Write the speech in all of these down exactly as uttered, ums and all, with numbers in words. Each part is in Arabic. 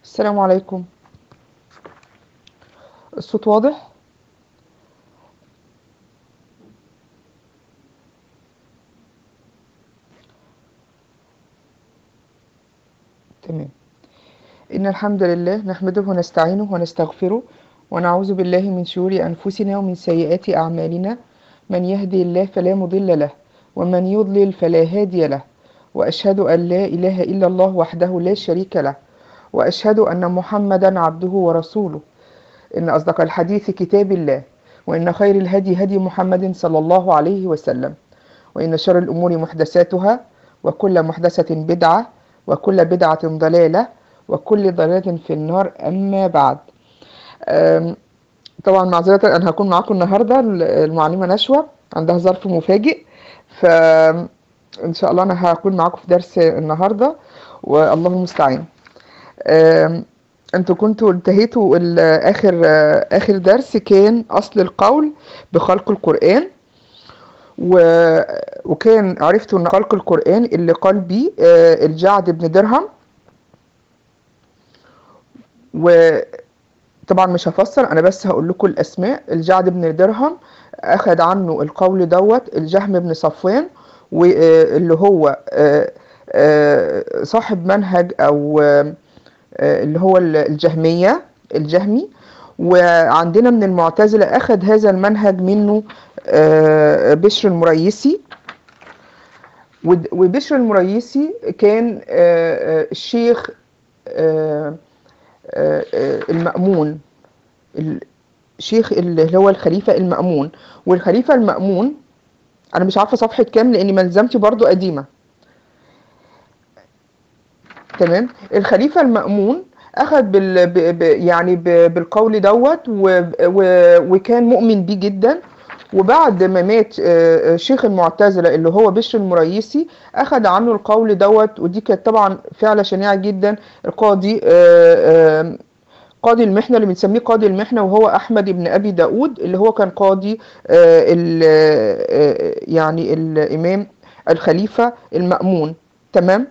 السلام عليكم. الصوت واضح؟ تمام. إن الحمد لله نحمده ونستعينه ونستغفره ونعوذ بالله من شرور أنفسنا ومن سيئات أعمالنا. من يهدي الله فلا مضل له ومن يضلل فلا هادي له، وأشهد أن لا إله إلا الله وحده لا شريك له، وأشهد أن محمدا عبده ورسوله. إن أصدق الحديث كتاب الله، وإن خير الهدي هدي محمد صلى الله عليه وسلم، وإن شر الأمور محدثاتها، وكل محدثة بدعة، وكل بدعة ضلالة، وكل ضلالة في النار. أما بعد، أم، طبعا معذرة أنا هكون معاكم النهاردة. المعلمة نشوى عندها ظرف مفاجئ، فإن شاء الله أنا هكون معاكم في درس النهاردة، والله المستعان. أم، انتوا كنتوا انتهيتوا ال- آخر آخر درس كان أصل القول بخلق القرآن، و... وكان عرفتوا ان خلق القرآن اللي قال بيه آه، الجعد بن درهم. وطبعا مش هفسر، انا بس هقول لكم الاسماء. الجعد بن درهم اخذ عنه القول دوت الجهم بن صفوان، واللي هو آه، آه، صاحب منهج او آه، آه، اللي هو الجهمية الجهمي. وعندنا من المعتزلة اخذ هذا المنهج منه آه، بشر المريسي. ود- وبشر المريسي كان آه، آه، الشيخ آه، آه، آه، المأمون، الشيخ اللي هو الخليفة المأمون. والخليفة المأمون، أنا مش عارفة صفحة كام لأن ملزمتي برضو قديمة. تمام. الخليفة المأمون أخذ بال ب ب يعني ب بالقول دوت و و وكان مؤمن بيه جدا. وبعد ما مات آه، آه، شيخ المعتزلة اللي هو بشر المريسي، أخذ عنه القول دوت. ودي كانت طبعا فعلة شنيعة جدا. القاضي آه، آه، قاضي المحنة اللي بنسميه قاضي المحنة، وهو أحمد بن أبي داود اللي هو كان قاضي آه، ال- آه، يعني الإمام الخليفة المأمون. تمام.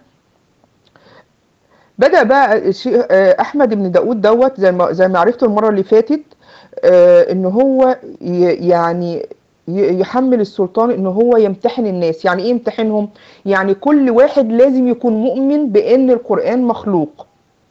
بدأ بقى الشيخ آه، أحمد بن داود دوت، زي ما زي ما عرفته المرة اللي فاتت، آه، إن هو ي- يعني ي- يحمل السلطان إن هو يمتحن الناس. يعني إيه يمتحنهم؟ يعني كل واحد لازم يكون مؤمن بإن القرآن مخلوق.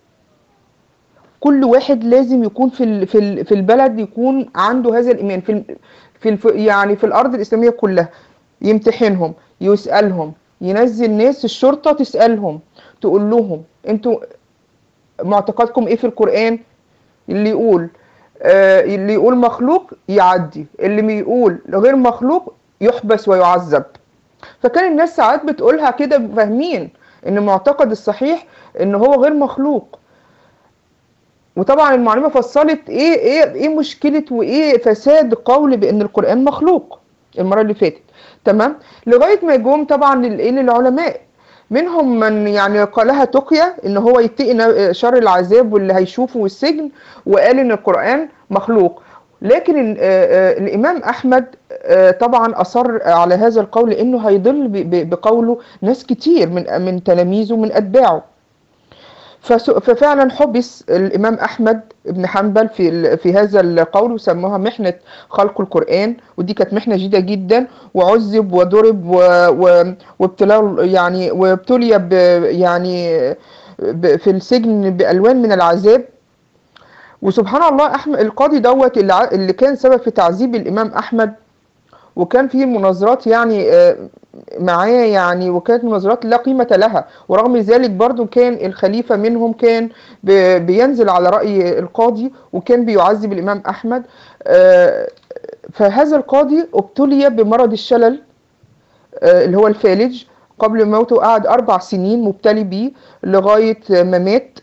كل واحد لازم يكون في ال- في ال- في البلد يكون عنده هذا الإيمان في ال- في الف يعني في الأرض الإسلامية كلها. يمتحنهم، يسألهم، ينزل ناس الشرطة تسألهم، تقول لهم انتوا معتقدكم ايه في القرآن. اللي يقول آه اللي يقول مخلوق يعدي، اللي بيقول غير مخلوق يحبس ويعذب. فكان الناس ساعات بتقولها كده فاهمين ان المعتقد الصحيح ان هو غير مخلوق. وطبعا المعلمة فصلت ايه ايه ايه مشكلة وايه فساد قول بان القرآن مخلوق المرة اللي فاتت. تمام. لغاية ما جم طبعا الايه للعلماء، منهم من يعني قالها تقية ان هو يتقي ن- شر العذاب واللي هيشوفه والسجن، وقال ان القرآن مخلوق. لكن ال- آه، آه، الامام احمد آه، طبعا اصر على هذا القول لانه هيضل ب- ب- بقوله ناس كتير من من تلاميذه من اتباعه. فس- ففعلا حبس الإمام أحمد بن حنبل في ال- في هذا القول، وسموها محنة خلق القرآن. ودي كانت محنة جديدة جدا. وعذب وضرب و- و- وابتلى يعني وابتلي ب يعني ب- في السجن بألوان من العذاب. وسبحان الله، أحمد القاضي دوت اللي ع- اللي كان سبب في تعذيب الإمام أحمد. وكان في مناظرات يعني آه، معاه يعني، وكانت مناظرات لا قيمة لها. ورغم ذلك برضو كان الخليفة منهم كان ب- بينزل على رأي القاضي، وكان بيعذب الإمام أحمد. آه، فهذا القاضي ابتلي بمرض الشلل آه، اللي هو الفالج. قبل موته قعد أربع سنين مبتلي بيه لغاية ما مات.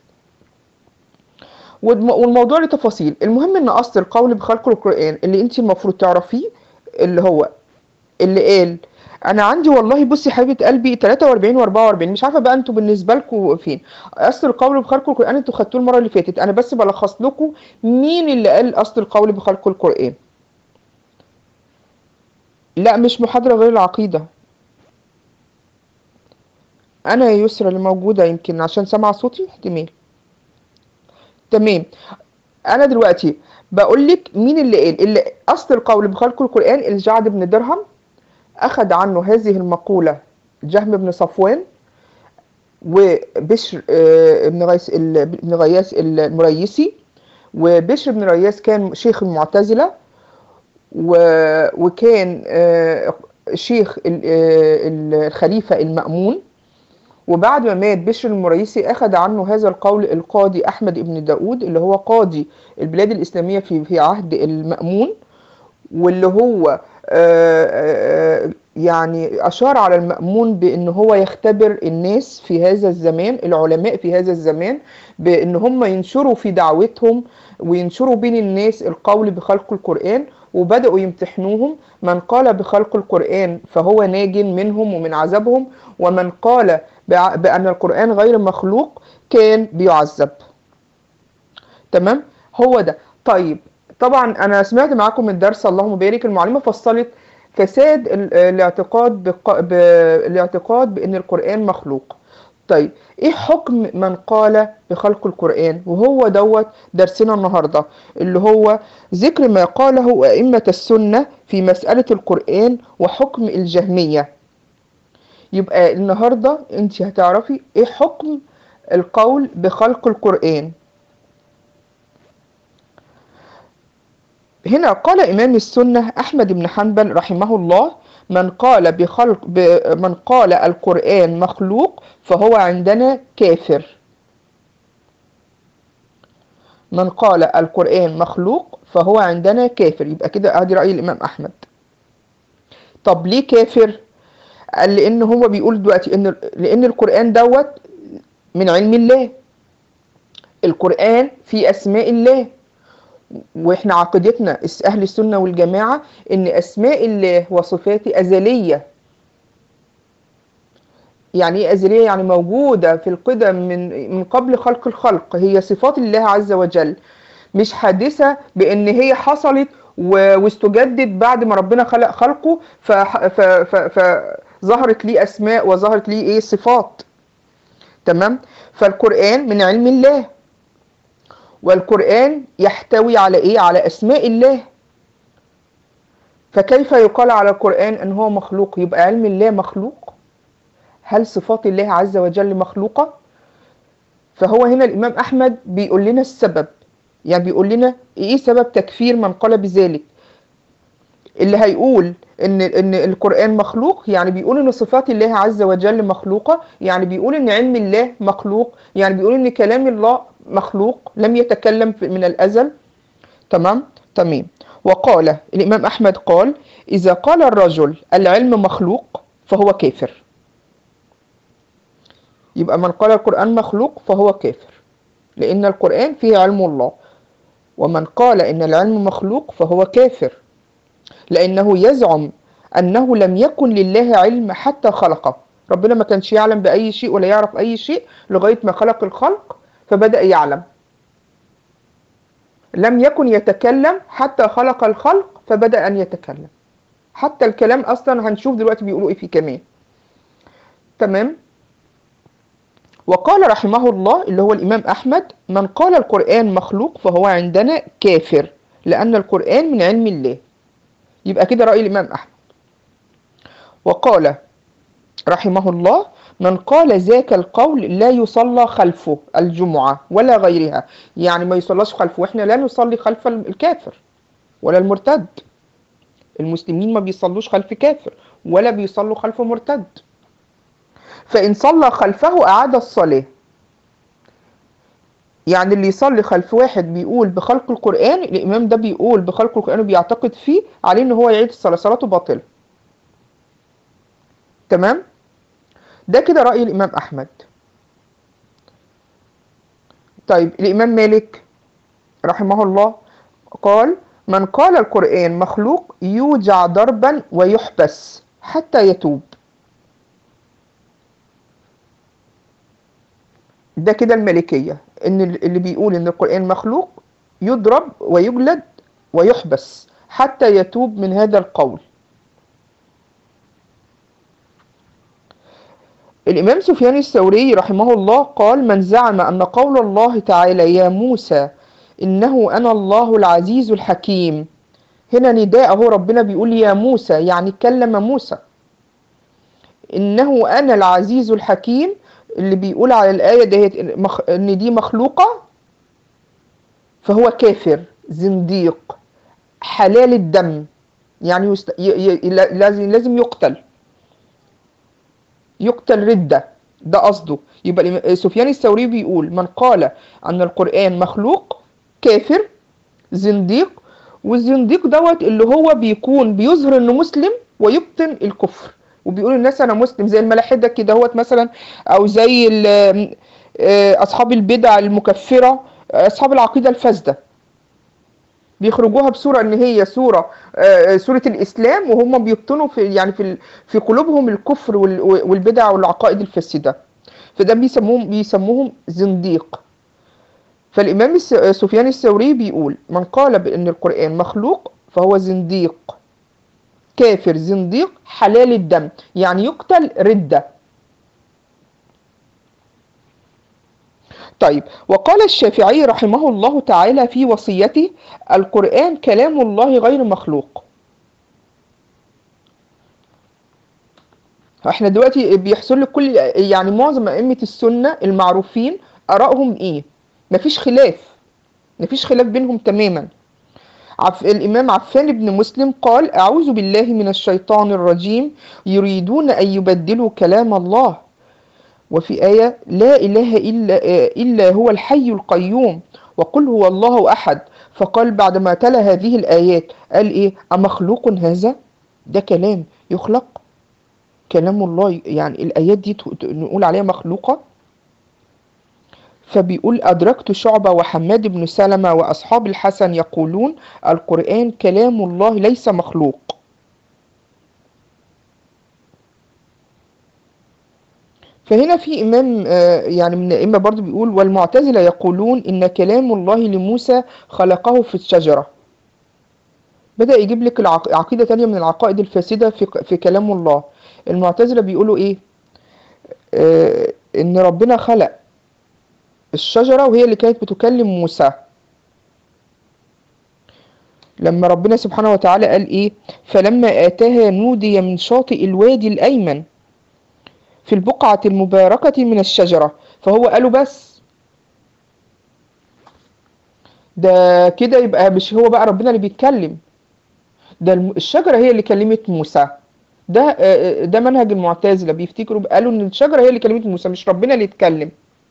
والم- والموضوع له تفاصيل. المهم ان اصل القول بخلق القرآن اللي انت المفروض تعرفيه، اللي هو اللي قال انا عندي والله بصي حبيبه قلبي تلاتة واربعين و44. مش عارفه بقى انتوا بالنسبه لكم فين اصل القول بخلق القران. انتوا خدتوه المره اللي فاتت، انا بس بلخص لكم مين اللي قال اصل القول بخلق القران. لا مش محاضره غير العقيده. انا يا يسرا اللي موجوده، يمكن عشان سامعه صوتي احتمال. تمام. انا دلوقتي بقول لك مين اللي قال اللي اصل القول بخلق القرآن. الجعد بن درهم اخذ عنه هذه المقولة جهم بن صفوان وبشر آه، بن غيث ال- بن غياث المريسي. وبشر بن رياس كان شيخ المعتزلة، و- وكان آه، شيخ ال- آه، ال- الخليفة المأمون. وبعد ما مات بشر المريسي أخذ عنه هذا القول القاضي أحمد بن داود اللي هو قاضي البلاد الإسلامية في في عهد المأمون، واللي هو آه، آه، يعني أشار على المأمون بأن هو يختبر الناس في هذا الزمان، العلماء في هذا الزمان، بأن هم ينشروا في دعوتهم وينشروا بين الناس القول بخلق القرآن. وبدأوا يمتحنوهم، من قال بخلق القرآن فهو ناج منهم ومن عذابهم، ومن قال بع- بأن القرآن غير مخلوق كان بيعذب. تمام، هو ده. طيب، طبعا انا سمعت معاكم الدرس اللهم بارك، المعلمه فصلت فساد ال- الاعتقاد بق... ب... الاعتقاد بان القران مخلوق. طيب، ايه حكم من قال بخلق القران؟ وهو دوت درسنا النهارده، اللي هو ذكر ما قاله ائمه السنه في مساله القران وحكم الجهميه. يبقى النهارده انت هتعرفي ايه حكم القول بخلق القران. هنا قال إمام السنة أحمد بن حنبل رحمه الله: من قال بخلق ب من قال القرآن مخلوق فهو عندنا كافر. من قال القرآن مخلوق فهو عندنا كافر. يبقى كده ادي رأي الإمام أحمد. طب ليه كافر؟ قال لأن هو بيقول دلوقتي إن لأن القرآن دوت من علم الله. القرآن في أسماء الله، واحنا عقيدتنا أهل السنة والجماعة إن أسماء الله وصفاته أزلية. يعني ايه أزلية؟ يعني موجودة في القدم من من قبل خلق الخلق. هي صفات الله عز وجل، مش حادثة بأن هي حصلت و- واستجدت بعد ما ربنا خلق خلقه فظهرت ف... ف... ف... ظهرت ليه أسماء وظهرت ليه إيه صفات. تمام. فالقرآن من علم الله، والقرآن يحتوي على إيه؟ على أسماء الله. فكيف يقال على القرآن أن هو مخلوق؟ يبقى علم الله مخلوق؟ هل صفات الله عز وجل مخلوقة؟ فهو هنا الإمام أحمد بيقول لنا السبب، يعني بيقول لنا إيه سبب تكفير من قال بذلك. اللي هيقول إن إن القرآن مخلوق يعني بيقول إن صفات الله عز وجل مخلوقة، يعني بيقول إن علم الله مخلوق، يعني بيقول إن كلام الله مخلوق لم يتكلم في- من الأزل. تمام. تمام. وقال الإمام أحمد قال: إذا قال الرجل العلم مخلوق فهو كافر. يبقى من قال القرآن مخلوق فهو كافر، لأن القرآن فيه علم الله. ومن قال إن العلم مخلوق فهو كافر، لأنه يزعم أنه لم يكن لله علم حتى خلقه. ربنا ما كانش يعلم بأي شيء ولا يعرف أي شيء لغاية ما خلق الخلق فبدأ يعلم. لم يكن يتكلم حتى خلق الخلق فبدأ أن يتكلم. حتى الكلام أصلا هنشوف دلوقتي بيقولوا إيه فيه كمان. تمام. وقال رحمه الله اللي هو الإمام أحمد: من قال القرآن مخلوق فهو عندنا كافر، لأن القرآن من علم الله. يبقى كده رأي الإمام أحمد. وقال رحمه الله: من قال ذاك القول لا يصلى خلفه الجمعة ولا غيرها. يعني ما يصلاش خلفه، واحنا لا نصلي خلف الكافر ولا المرتد. المسلمين ما بيصلوش خلف كافر ولا بيصلوا خلف مرتد. فإن صلى خلفه أعاد الصلاة. يعني اللي يصلي خلف واحد بيقول بخلق القرآن، الإمام ده بيقول بخلق القرآن وبيعتقد فيه، عليه إن هو يعيد الصلاة، صلاته باطلة. تمام. ده كده رأي الإمام أحمد. طيب، الإمام مالك رحمه الله قال: من قال القرآن مخلوق يوجع ضربا ويحبس حتى يتوب. ده كده المالكية، إن اللي بيقول إن القرآن مخلوق يضرب ويجلد ويحبس حتى يتوب من هذا القول. الإمام سفيان الثوري رحمه الله قال: من زعم أن قول الله تعالى يا موسى إنه أنا الله العزيز الحكيم، هنا نداء اهو، ربنا بيقول يا موسى يعني كلم موسى، إنه أنا العزيز الحكيم، اللي بيقول على الآية دهيت إن دي مخلوقة فهو كافر زنديق حلال الدم، يعني يست... ي... ي... لازم لازم يقتل يقتل ردة، ده قصده. يبقى سفيان الثوري بيقول من قال أن القرآن مخلوق كافر زنديق، والزنديق دوت اللي هو بيكون بيظهر انه مسلم ويبطن الكفر، وبيقول الناس انا مسلم، زي الملاحدة كده هوت مثلا، او زي اصحاب البدع المكفرة، اصحاب العقيدة الفاسدة، بيخرجوها بصورة ان هي صورة صورة الاسلام، وهم بيبطنوا في يعني في في قلوبهم الكفر والبدع والعقائد الفاسدة، فده بيسموهم بيسموهم زنديق. فالإمام سفيان الثوري بيقول من قال بأن القرآن مخلوق فهو زنديق كافر زنديق حلال الدم، يعني يقتل ردة. طيب، وقال الشافعي رحمه الله تعالى في وصيته: القرآن كلام الله غير مخلوق. احنا دلوقتي بيحصل لك كل يعني معظم أئمة السنة المعروفين آرائهم ايه؟ مفيش خلاف مفيش خلاف بينهم تماما. عف... الإمام عفان بن مسلم قال: أعوذ بالله من الشيطان الرجيم، يريدون أن يبدلوا كلام الله. وفي آية: لا إله إلا, إلا هو الحي القيوم، وقل هو الله أحد. فقال بعدما تلا هذه الآيات قال إيه؟ أمخلوق هذا؟ ده كلام يخلق؟ كلام الله يعني الآيات دي نقول عليها مخلوقة؟ فبيقول: أدركت شعبة وحماد بن سلمة وأصحاب الحسن يقولون القرآن كلام الله ليس مخلوق. فهنا في إمام يعني من الأئمة برضو بيقول: والمعتزلة يقولون إن كلام الله لموسى خلقه في الشجرة. بدأ يجيب لك عقيدة تانية من العقائد الفاسدة في, في كلام الله. المعتزلة بيقولوا إيه؟ آه إن ربنا خلق الشجرة وهي اللي كانت بتكلم موسى، لما ربنا سبحانه وتعالى قال إيه؟ فلما آتاها نودي من شاطئ الوادي الأيمن في البقعة المباركة من الشجرة. فهو قالوا بس ده كده يبقى مش هو بقى ربنا اللي بيتكلم، ده الشجرة هي اللي كلمت موسى. ده ده منهج المعتزلة، بيفتكروا قالوا إن الشجرة هي اللي كلمت موسى مش ربنا اللي يتكلم.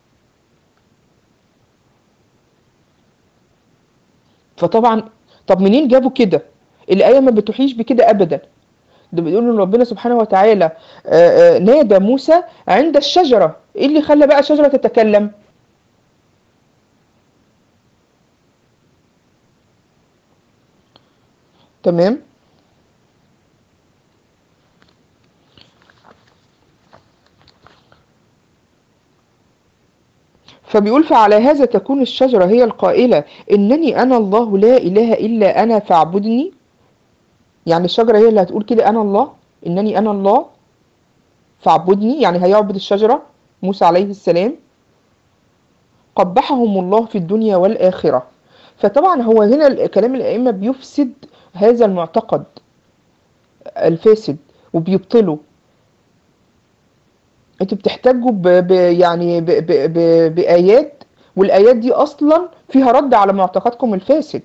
فطبعا طب منين جابوا كده؟ الآية ما بتوحيش بكده أبدا. ده بيقولوا إن ربنا سبحانه وتعالى نادى موسى عند الشجرة. إيه اللي خلى بقى الشجرة تتكلم؟ تمام. فبيقول: فعلى هذا تكون الشجرة هي القائلة إنني أنا الله لا إله إلا أنا فاعبدني. يعني الشجرة هي اللي هتقول كده أنا الله، إنني أنا الله فاعبدني، يعني هيعبد الشجرة موسى عليه السلام. قبحهم الله في الدنيا والآخرة. فطبعا هو هنا كلام الأئمة بيفسد هذا المعتقد الفاسد وبيبطله. انتوا بتحتاجوا ب ب يعني ب ب ب بآيات، والآيات دي أصلا فيها رد على معتقدكم الفاسد.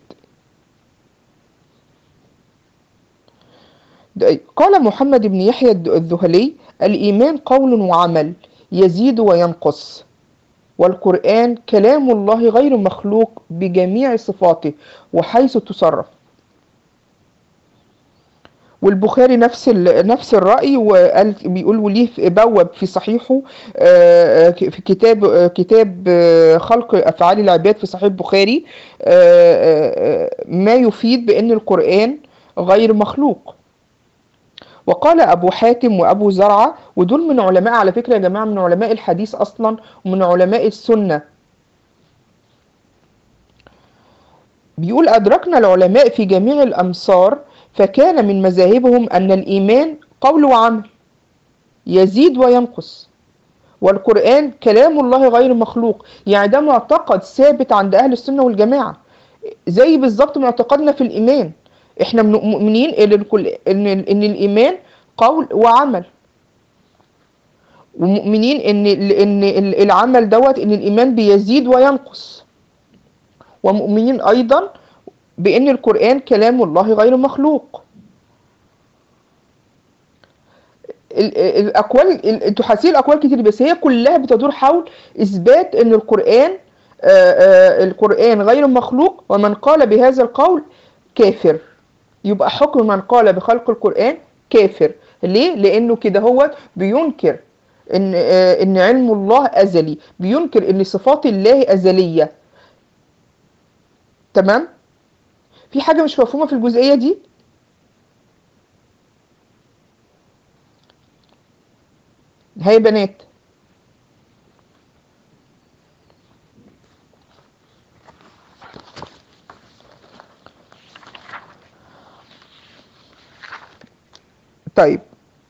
قال محمد بن يحيى الذهلي: الإيمان قول وعمل يزيد وينقص، والقرآن كلام الله غير مخلوق بجميع صفاته وحيث تصرف. والبخاري نفس نفس الرأي، وقال بيقول وليه بوب في صحيحه في كتاب كتاب خلق أفعال العباد في صحيح البخاري ما يفيد بأن القرآن غير مخلوق. وقال أبو حاتم وأبو زرعة، ودول من علماء على فكرة يا جماعة، من علماء الحديث أصلا ومن علماء السنة، بيقول: أدركنا العلماء في جميع الأمصار فكان من مذاهبهم أن الإيمان قول وعمل يزيد وينقص. والقرآن كلام الله غير مخلوق. يعني ده معتقد ثابت عند أهل السنة والجماعة، زي بالظبط معتقدنا في الإيمان. احنا من- مؤمنين ان الكل- ان ان الإيمان قول وعمل، ومؤمنين ان ان العمل دوت ان الإيمان بيزيد وينقص، ومؤمنين أيضا بأن القرآن كلام الله غير مخلوق. ال- ال- الأقوال ال- تحاسيل أقوال كتير، بس هي كلها بتدور حول إثبات أن القرآن آه، آه، القرآن غير مخلوق، ومن قال بهذا القول كافر. يبقى حكم من قال بخلق القرآن كافر. ليه؟ لأنه كده هو بينكر إن آه، إن علم الله أزلي، بينكر إن صفات الله أزلية. تمام؟ في حاجة مش مفهومة في الجزئية دي؟ هاي بنات. طيب،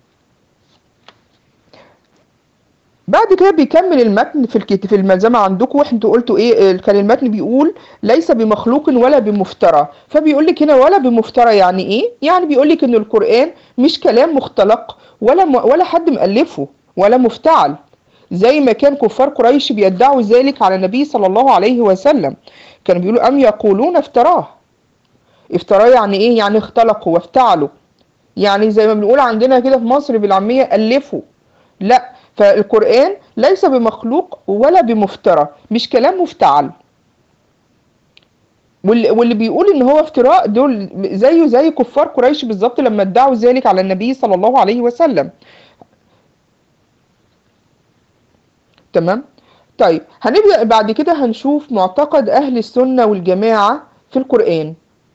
بعد كده بيكمل المتن في الكت... في الملزمة عندكم، وانتوا قلتوا ايه؟ كان المتن بيقول ليس بمخلوق ولا بمفترى. فبيقول لك هنا ولا بمفترى يعني ايه؟ يعني بيقول لك ان القرآن مش كلام مختلق، ولا م... ولا حد مؤلفه، ولا مفتعل، زي ما كان كفار قريش بيدعوا ذلك على النبي صلى الله عليه وسلم. كانوا بيقولوا ام يقولون افتراه. افتراه يعني ايه؟ يعني اختلقوا وافتعلوا، يعني زي ما بنقول عندنا كده في مصر بالعامية ألفوا. لا، فالقرآن ليس بمخلوق ولا بمفترى، مش كلام مفتعل. واللي, واللي بيقول ان هو افتراء دول زيه زي كفار قريش بالظبط لما ادعوا ذلك على النبي صلى الله عليه وسلم. تمام. طيب، هنبدأ بعد كده هنشوف معتقد أهل السنة والجماعة في القرآن،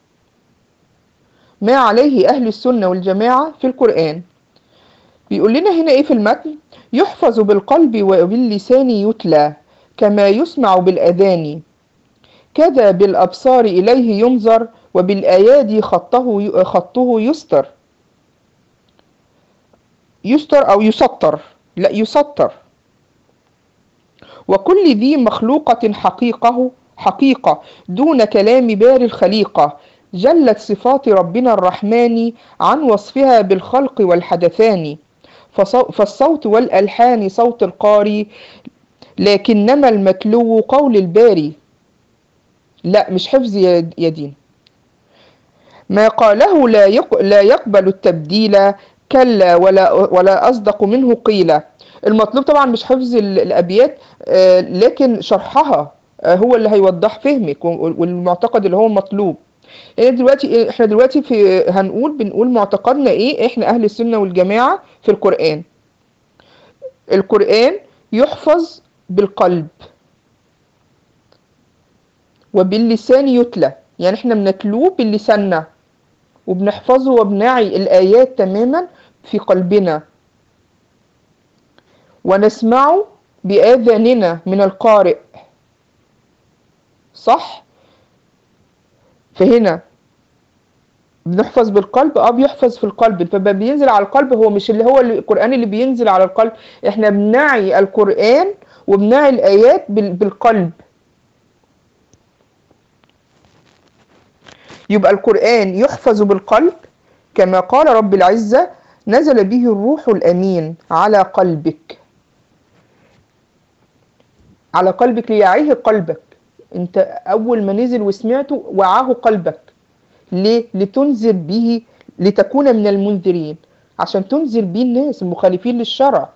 ما عليه أهل السنة والجماعة في القرآن. بيقول لنا هنا ايه في المتن؟ يحفظ بالقلب وباللسان يتلى، كما يسمع بالأذان، كذا بالأبصار إليه ينظر، وبالآيادي خطه خطه يستر. يستر أو يسطر، لا يسطر. وكل ذي مخلوقة حقيقه حقيقة دون كلام بار الخليقة، جلت صفات ربنا الرحمن عن وصفها بالخلق والحدثان. فصو- فالصوت والألحان صوت القاري، لكنما المتلو قول الباري. لا، مش حفظ يا يا دين. ما قاله لا يق... لا يقبل التبديل، كلا ولا ولا أصدق منه قيل. المطلوب طبعا مش حفظ ال- الأبيات، آه، لكن شرحها آه، هو اللي هيوضح فهمك، وال- والمعتقد اللي هو مطلوب. يعني دلوقتي احنا دلوقتي في هنقول بنقول معتقدنا ايه احنا أهل السنة والجماعة في القرآن. القرآن يحفظ بالقلب وباللسان يتلى، يعني احنا بنتلوه باللساننا، وبنحفظه وبنعي الآيات تماما في قلبنا، ونسمعه بآذاننا من القارئ. صح؟ فهنا بنحفظ بالقلب، اه بيحفظ في القلب، فما بينزل على القلب هو مش اللي هو القرآن اللي بينزل على القلب، احنا بنعي القرآن وبنعي الآيات بال- بالقلب. يبقى القرآن يحفظ بالقلب، كما قال رب العزة: نزل به الروح الأمين على قلبك. على قلبك ليعيه قلبك. انت اول ما نزل وسمعته وعاه قلبك. ليه؟ لتنذر به، لتكون من المنذرين، عشان تنذر به الناس المخالفين للشرع.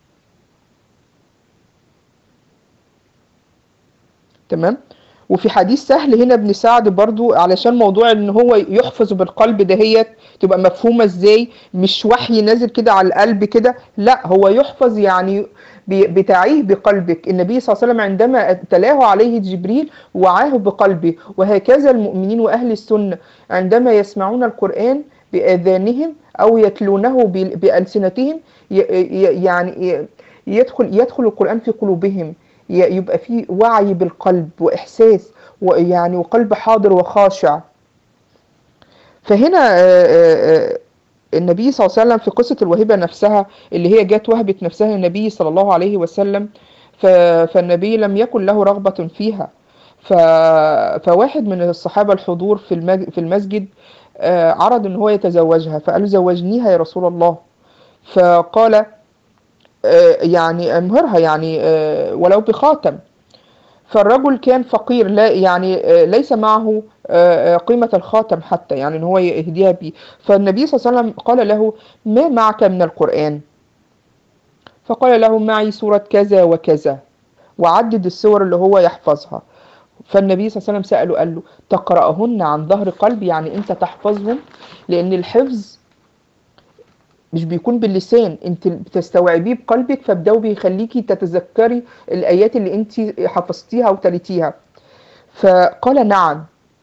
تمام. وفي حديث سهل هنا بن سعد برضو، علشان موضوع ان هو يحفظ بالقلب دهيت تبقى مفهومة ازاي، مش وحي نازل كده على القلب كده، لا هو يحفظ يعني بي- بتعيه بقلبك. النبي صلى الله عليه وسلم عندما تلاه عليه جبريل وعاه بقلبه، وهكذا المؤمنين وأهل السنة عندما يسمعون القرآن بآذانهم أو يتلونه ب- بألسنتهم، ي- ي- يعني ي- يدخل يدخل القرآن في قلوبهم، ي- يبقى في وعي بالقلب وإحساس، ويعني وقلب حاضر وخاشع. فهنا آه، آه، النبي صلى الله عليه وسلم في قصة الوهبة نفسها اللي هي جات وهبت نفسها للنبي صلى الله عليه وسلم، ف... فالنبي لم يكن له رغبة فيها. ف... فواحد من الصحابة الحضور في المج... في المسجد آه، عرض ان هو يتزوجها، فقال له زوجنيها يا رسول الله. فقال آه، يعني امهرها، يعني آه، ولو بخاتم. فالرجل كان فقير، لا يعني آه، ليس معه آه، آه، قيمة الخاتم حتى، يعني ان هو يهديها بيه. فالنبي صلى الله عليه وسلم قال له ما معك من القرآن؟ فقال له معي سورة كذا وكذا، وعدد السور اللي هو يحفظها. فالنبي صلى الله عليه وسلم سأله قال له تقرأهن عن ظهر قلب؟ يعني انت تحفظهم؟ لان الحفظ مش بيكون باللسان، انت بتستوعبيه بقلبك، فده بيخليكي تتذكري الايات اللي انت حفظتيها وتلتيها. فقال نعم.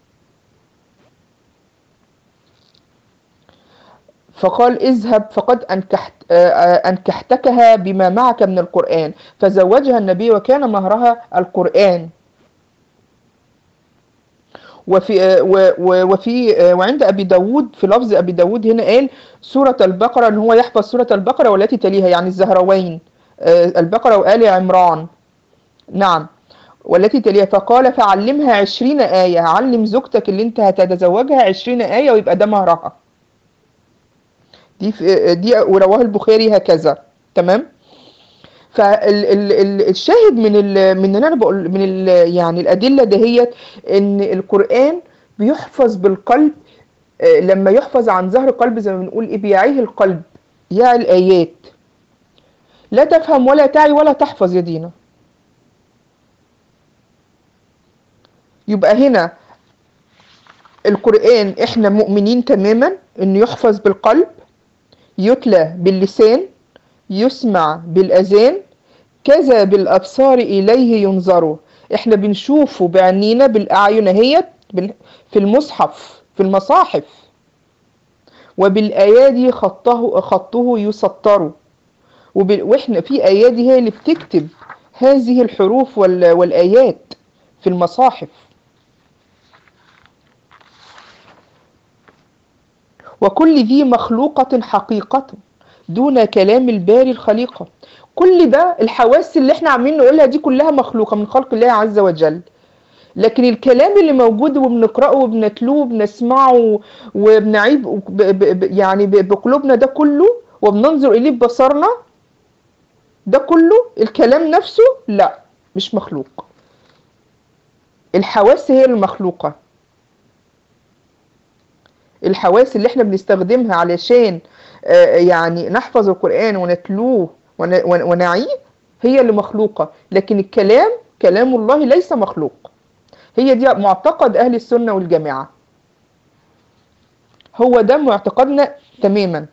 فقال اذهب فقد أنكحت آه، آه، أنكحتكها بما معك من القرآن. فزوجها النبي وكان مهرها القرآن. وفي آه، و- و- وفي آه، وعند أبي داود، في لفظ أبي داود هنا قال سورة البقرة، إن هو يحفظ سورة البقرة والتي تليها، يعني الزهروين، آه، البقرة وآل عمران. نعم، والتي تليها. فقال فعلمها عشرين آية، علم زوجتك اللي انت هتتزوجها عشرين آية ويبقى ده مهرها. دي في دي ورواه البخاري هكذا. تمام. فالشاهد من ال من اللي انا بقول من ال يعني الادله دهيت ان القران بيحفظ بالقلب. آه، لما يحفظ عن ظهر قلب زي ما بنقول ايه، بيعيه القلب، يعي الايات. لا تفهم ولا تعي ولا تحفظ يا دينا. يبقى هنا القران احنا مؤمنين تماما انه يحفظ بالقلب، يتلى باللسان، يسمع بالاذان، كذا بالأبصار إليه ينظروا. احنا بنشوفه بعينينا بالأعين اهيت، بن- في المصحف، في المصاحف. وبالأيادي خطه خطه يسطر. وب- واحنا في أيادي هي اللي بتكتب هذه الحروف وال- والآيات في المصاحف. وكل ذي مخلوقة حقيقة دون كلام الباري الخليقة. كل ده الحواس اللي احنا عاملين نقولها دي كلها مخلوقة من خلق الله عز وجل. لكن الكلام اللي موجود وبنقرأه وبنتلوه وبنسمعه وبنعيب ب- ب- ب- يعني ب- بقلوبنا ده كله، وبننظر إليه ببصرنا، ده كله الكلام نفسه لا، مش مخلوق. الحواس هي المخلوقة. الحواس اللي احنا بنستخدمها علشان آه، يعني نحفظ القرآن ونتلوه ون- ون- ونعيه هي اللي مخلوقة. لكن الكلام، كلام الله ليس مخلوق. هي دي معتقد أهل السنة والجماعة. هو ده معتقدنا تماما.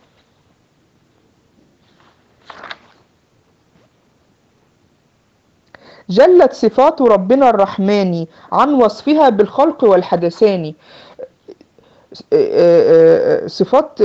جلت صفات ربنا الرحمن عن وصفها بالخلق والحدثان. صفات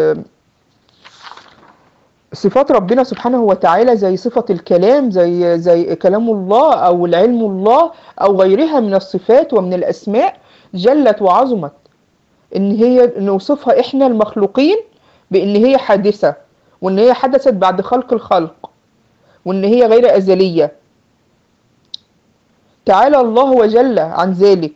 صفات ربنا سبحانه وتعالى زي صفة الكلام، زي زي كلام الله أو العلم الله أو غيرها من الصفات ومن الأسماء، جلت وعظمت إن هي نوصفها إحنا المخلوقين بإن هي حادثة، وإن هي حدثت بعد خلق الخلق، وإن هي غير أزلية. تعالى الله وجل عن ذلك.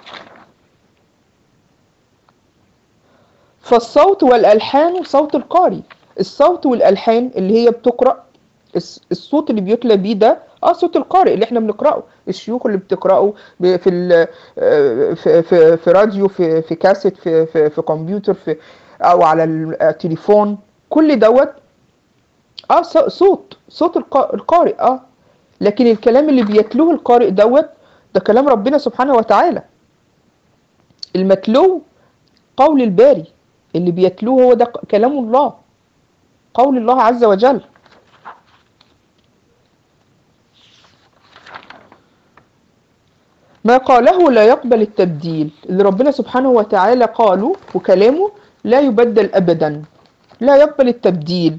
فالصوت والألحان صوت القارئ. الصوت والألحان اللي هي بتقرأ، الس- الصوت اللي بيتلى بيه ده اه صوت القارئ اللي احنا بنقرأه، الشيوخ اللي بتقرأه ب- في ال- آه، في في في راديو، في في كاسيت، في في في كمبيوتر، في او على التليفون. كل دوت اه ص- صوت صوت الق- القارئ اه. لكن الكلام اللي بيتلوه القارئ دوت ده كلام ربنا سبحانه وتعالى. المتلو قول الباري، اللي بيتلوه هو ده ق- كلام الله، قول الله عز وجل. ما قاله لا يقبل التبديل. اللي ربنا سبحانه وتعالى قاله وكلامه لا يبدل أبدا، لا يقبل التبديل.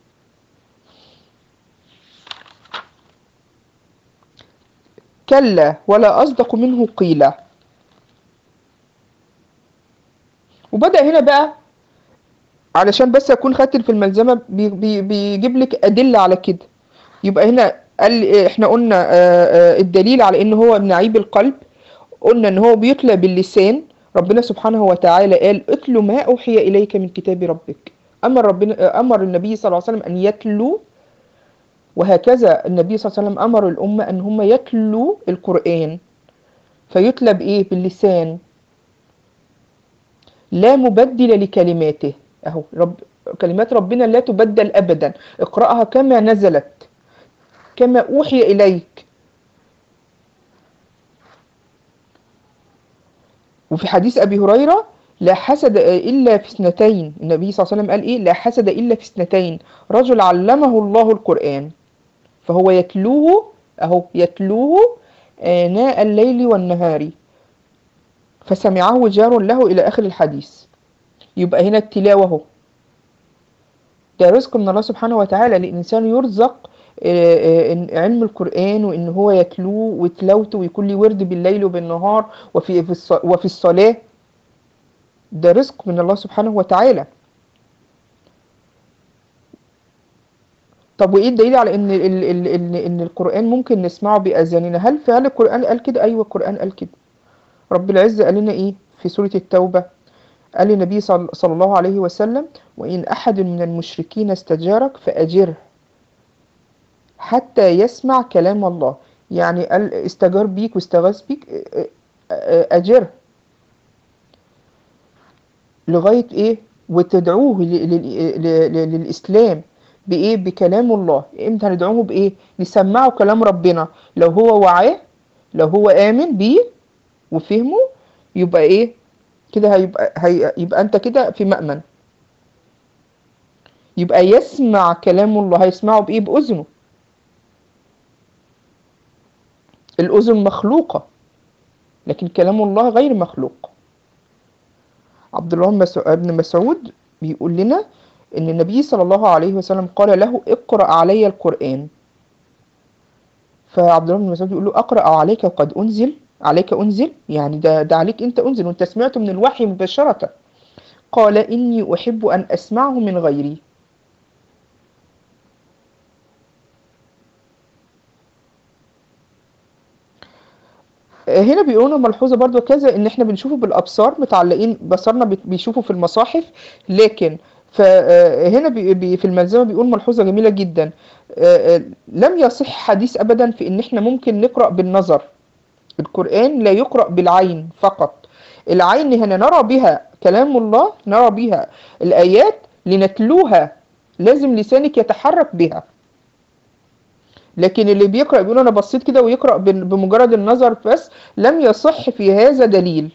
كلا ولا أصدق منه قيلا. وبدأ هنا بقى علشان بس اكون خدت في الملزمه بي بي بيجيب لك ادله على كده. يبقى هنا قال احنا قلنا آه، آه، الدليل على ان هو من عيب القلب، قلنا ان هو بيتلى باللسان. ربنا سبحانه وتعالى قال اتل ما اوحي اليك من كتاب ربك. امر ربنا آه، امر النبي صلى الله عليه وسلم ان يتلو، وهكذا النبي صلى الله عليه وسلم امر الامه ان هم يتلوا القران. فيتلى بايه؟ باللسان. لا مبدل لكلماته. اهو رب كلمات ربنا لا تبدل ابدا، اقرأها كما نزلت، كما اوحي اليك. وفي حديث ابي هريره لا حسد الا في اثنتين، النبي صلى الله عليه وسلم قال ايه؟ لا حسد الا في اثنتين، رجل علمه الله القرآن فهو يتلوه، اهو يتلوه آناء الليل والنهار فسمعه جار له الى اخر الحديث. يبقى هنا التلاوه اهو، ده رزق من الله سبحانه وتعالى. الإنسان يرزق آه، آه، علم القرآن، وإن هو يتلوه وتلاوته ويكون لي ورد بالليل وبالنهار وفي في الص- وفي الصلاة. ده رزق من الله سبحانه وتعالى. طب وإيه الدليل على إن ال ال ال إن القرآن ممكن نسمعه بأذاننا؟ هل فعلا القرآن قال كده؟ أيوه القرآن قال كده. رب العزة قال لنا إيه في سورة التوبة؟ قال للنبي صل- صلى الله عليه وسلم: وإن أحد من المشركين استجارك فأجره حتى يسمع كلام الله. يعني قال استجار بيك واستغاث بيك، أجره لغاية إيه؟ وتدعوه ل- ل- ل- للإسلام بإيه؟ بكلام الله. إمتى هندعوه بإيه؟ نسمعه كلام ربنا. لو هو وعاه، لو هو آمن بيه وفهمه، يبقى إيه؟ كده هيبقى هي يبقى أنت كده في مأمن. يبقى يسمع كلام الله، هيسمعه بإيه؟ بأذنه. الأذن مخلوقة، لكن كلام الله غير مخلوق. عبد الله بن مسع- بن مسعود بيقول لنا ان النبي صلى الله عليه وسلم قال له: اقرأ علي القرآن. فعبد الله بن مسعود بيقول له: اقرأ عليك وقد انزل؟ عليك انزل يعني ده ده عليك انت انزل وانت سمعته من الوحي مباشرة. قال: اني احب ان اسمعه من غيري. آه، هنا بيقولوا ملحوظة برضو كذا، ان احنا بنشوفه بالابصار، متعلقين بصرنا بت- بيشوفوا في المصاحف. لكن فهنا بي بي في الملزمة بيقول ملحوظة جميلة جدا. آه، آه، لم يصح حديث ابدا في ان احنا ممكن نقرأ بالنظر. القرآن لا يقرأ بالعين فقط. العين هنا نرى بها كلام الله، نرى بها الآيات لنتلوها، لازم لسانك يتحرك بها. لكن اللي بيقرأ بيقول أنا بصيت كده ويقرأ بال- بمجرد النظر بس، لم يصح في هذا دليل.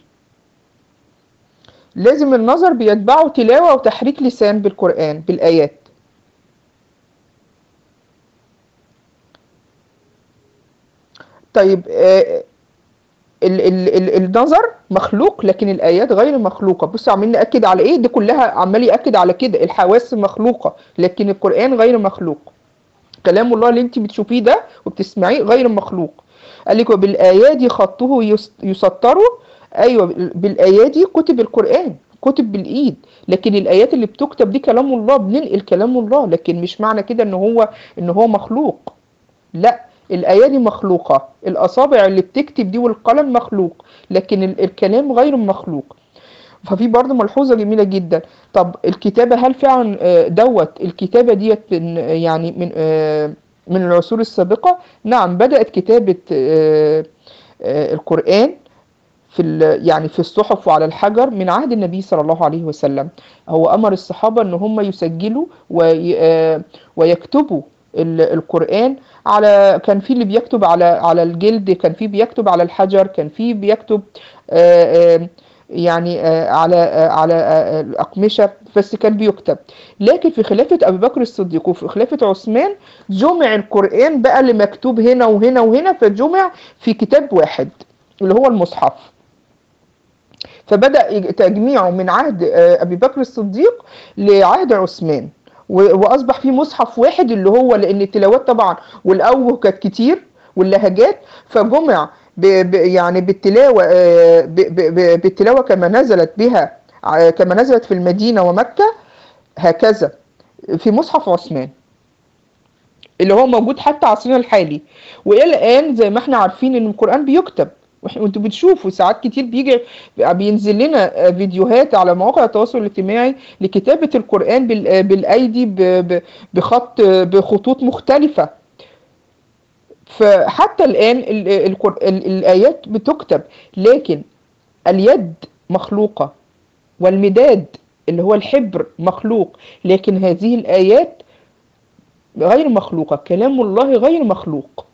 لازم النظر بيتبعه تلاوة وتحريك لسان بالقرآن بالآيات. طيب آه، ال ال ال النظر مخلوق لكن الآيات غير مخلوقة. بص عمالين نأكد على إيه؟ دي كلها عمال يأكد على كده. الحواس مخلوقة لكن القرآن غير مخلوق. كلام الله اللي انت بتشوفيه ده وبتسمعيه غير مخلوق. قال لك: وبالآيات خطه يس- يسطر. أيوة بالآيات كتب القرآن، كتب بالإيد. لكن الآيات اللي بتكتب دي كلام الله، بننقل كلام الله، لكن مش معنى كده إن هو إن هو مخلوق. لا، الآية دي مخلوقة، الأصابع اللي بتكتب دي والقلم مخلوق، لكن ال- الكلام غير مخلوق. ففي برضه ملحوظة جميلة جدا. طب الكتابة، هل فعلا آه، دوت الكتابة ديت من يعني من آه، من العصور السابقة؟ نعم، بدأت كتابة آه، آه، القرآن في ال- يعني في الصحف وعلى الحجر من عهد النبي صلى الله عليه وسلم. هو أمر الصحابة إن هم يسجلوا وي- آه، ويكتبوا ال- القرآن على، كان في اللي بيكتب على على الجلد، كان في بيكتب على الحجر، كان في بيكتب آه، آه، يعني آه، على آه، على آه، الأقمشة، بس كان بيكتب. لكن في خلافة أبي بكر الصديق وفي خلافة عثمان جمع القرآن بقى اللي مكتوب هنا وهنا وهنا، فجمع في كتاب واحد اللي هو المصحف. فبدأ يج- تجميعه من عهد آه، أبي بكر الصديق لعهد عثمان، و- وأصبح في مصحف واحد اللي هو، لأن التلاوات طبعا والأوجه كانت كتير واللهجات، فجمع ب ب يعني بالتلاوة آه، ب ب ب بالتلاوة كما نزلت بها، ع- كما نزلت في المدينة ومكة. هكذا في مصحف عثمان اللي هو موجود حتى عصرنا الحالي، والى الان زي ما احنا عارفين ان القرآن بيكتب، وإحنا- وانتوا بتشوفوا ساعات كتير بيجي بينزل لنا فيديوهات على مواقع التواصل الاجتماعي لكتابة القرآن بال- بالايدي ب- ب- بخط بخطوط مختلفة. فحتى الان ال- القر- ال- الايات بتكتب، لكن اليد مخلوقة والمداد اللي هو الحبر مخلوق، لكن هذه الآيات غير مخلوقة، كلام الله غير مخلوق.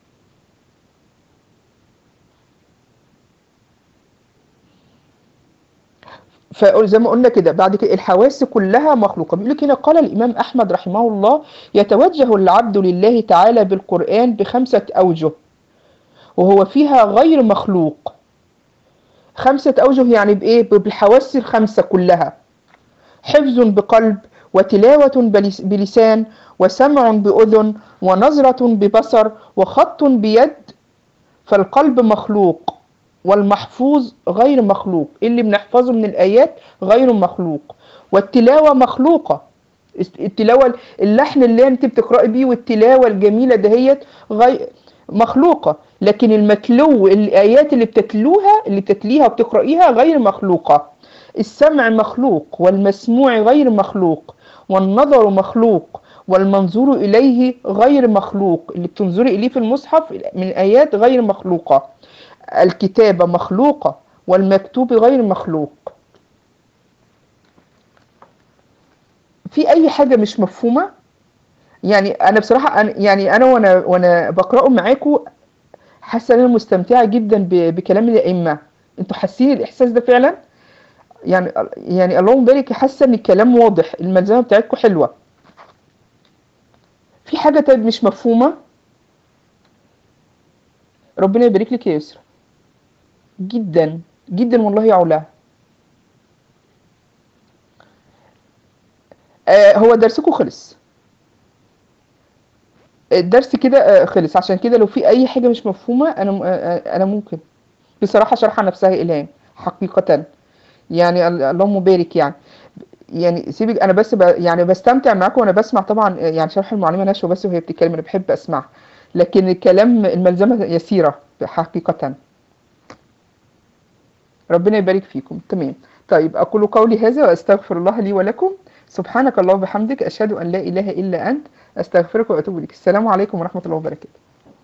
فزي ما قلنا كده بعد كده الحواس كلها مخلوقة. بيقول لك هنا قال الإمام أحمد رحمه الله: يتوجه العبد لله تعالى بالقرآن بخمسة أوجه وهو فيها غير مخلوق. خمسة أوجه يعني بإيه؟ بالحواس الخمسة كلها: حفظ بقلب، وتلاوة بلس- بلسان، وسمع بأذن، ونظرة ببصر، وخط بيد. فالقلب مخلوق والمحفوظ غير مخلوق، اللي بنحفظه من الآيات غير مخلوق. والتلاوة مخلوقة، التلاوة اللحن اللي انت بتقرأي بيه والتلاوة الجميلة دهيت غير مخلوقة، لكن المتلو الآيات اللي بتتلوها اللي بتتليها وبتقرأيها غير مخلوقة. السمع مخلوق والمسموع غير مخلوق، والنظر مخلوق والمنظور إليه غير مخلوق، اللي بتنظري إليه في المصحف من آيات غير مخلوقة. الكتابة مخلوقة والمكتوب غير مخلوق. في أي حاجة مش مفهومة؟ يعني أنا بصراحة أنا يعني أنا وأنا وأنا بقرأه معاكم حاسة إن أنا مستمتعة جدا ب- بكلام الأئمة. أنتوا حاسين الإحساس ده فعلا؟ يعني يعني اللهم بارك، حاسة إن الكلام واضح، الملزمة بتاعتكم حلوة. في حاجة طيب مش مفهومة؟ ربنا يبارك لك يا يسرا. جدا جدا والله يا علا. آه هو درسكم خلص، الدرس كده آه خلص، عشان كده لو في أي حاجة مش مفهومة أنا م- آه آه، أنا ممكن بصراحة شرح نفسها إلهام حقيقة. يعني ال- اللهم بارك يعني. يعني سيبك انا بس ب... يعني بستمتع معاكم وانا بسمع طبعا، يعني شرح المعلمه نشوى بس وهي بتتكلم انا بحب اسمعها، لكن الكلام الملزمه يسيره حقيقه. ربنا يبارك فيكم. تمام. طيب اقول قولي هذا واستغفر الله لي ولكم. سبحانك اللهم وبحمدك اشهد ان لا اله الا انت استغفرك واتوب اليك. السلام عليكم ورحمه الله وبركاته.